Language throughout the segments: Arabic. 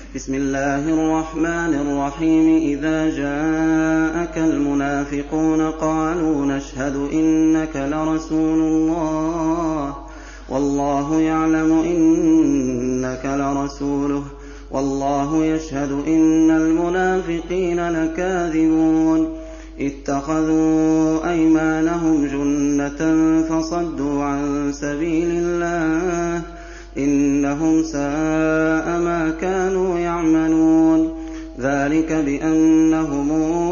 بسم الله الرحمن الرحيم إذا جاءك المنافقون قالوا نشهد إنك لرسول الله والله يعلم إنك لرسوله والله يشهد إن المنافقين لكاذبون اتخذوا أيمانهم جنة فصدوا عن سبيل الله إنهم ساء ما كانوا يعملون ذلك بأنهم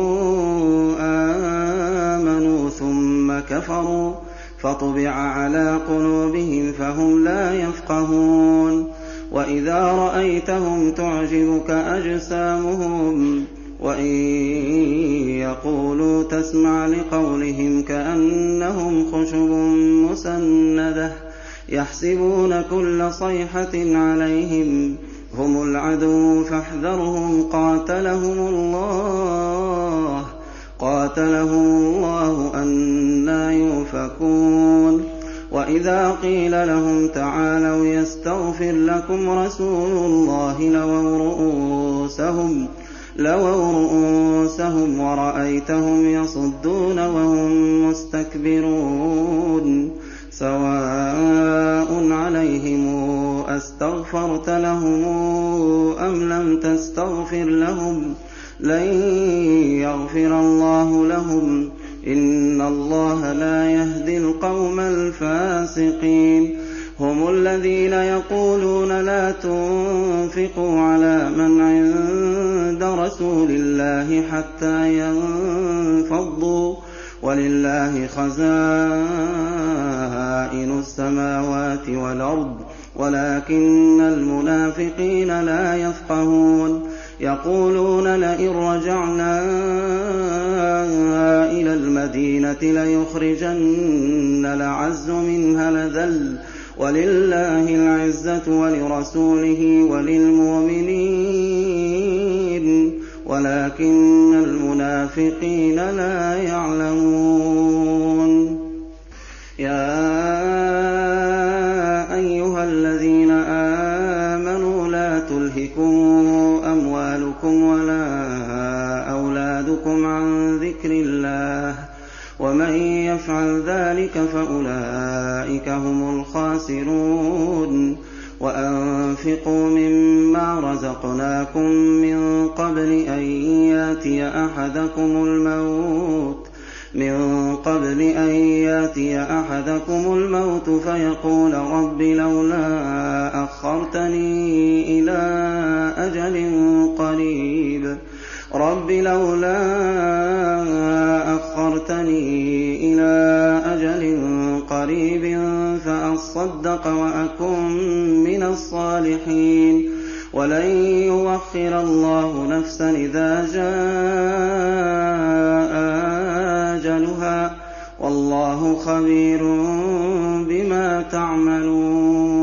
آمنوا ثم كفروا فطبع على قلوبهم فهم لا يفقهون وإذا رأيتهم تعجبك أجسامهم وإن يقولوا تسمع لقولهم كأنهم خشب مسندة يحسبون كل صيحة عليهم هم العدو فاحذرهم قاتلهم الله أنى يؤفكون وإذا قيل لهم تعالوا يستغفر لكم رسول الله لووا رؤوسهم ورأيتهم يصدون وهم مستكبرون سواء عليهم أستغفرت لهم أم لم تستغفر لهم لن يغفر الله لهم إن الله لا يهدي القوم الفاسقين هم الذين يقولون لا تنفقوا على من عند رسول الله حتى ينفضوا ولله خزائن السماوات والأرض ولكن المنافقين لا يفقهون يقولون لئن رجعنا إلى المدينة ليخرجن الأعز منها الأذل ولله العزة ولرسوله وللمؤمنين ولكن المنافقين لا يعلمون يا أيها الذين آمنوا لا تلهكم أموالكم ولا أولادكم عن ذكر الله ومن يفعل ذلك فأولئك هم الخاسرون وأنفقوا مما رزقناكم من قبل أن ياتي أحدكم الموت فيقول رب لولا أخرتني إلى أجل قريب فأصدق وأكن من الصالحين ولن يؤخر الله نفسا إذا جاء أجلها والله خبير بما تعملون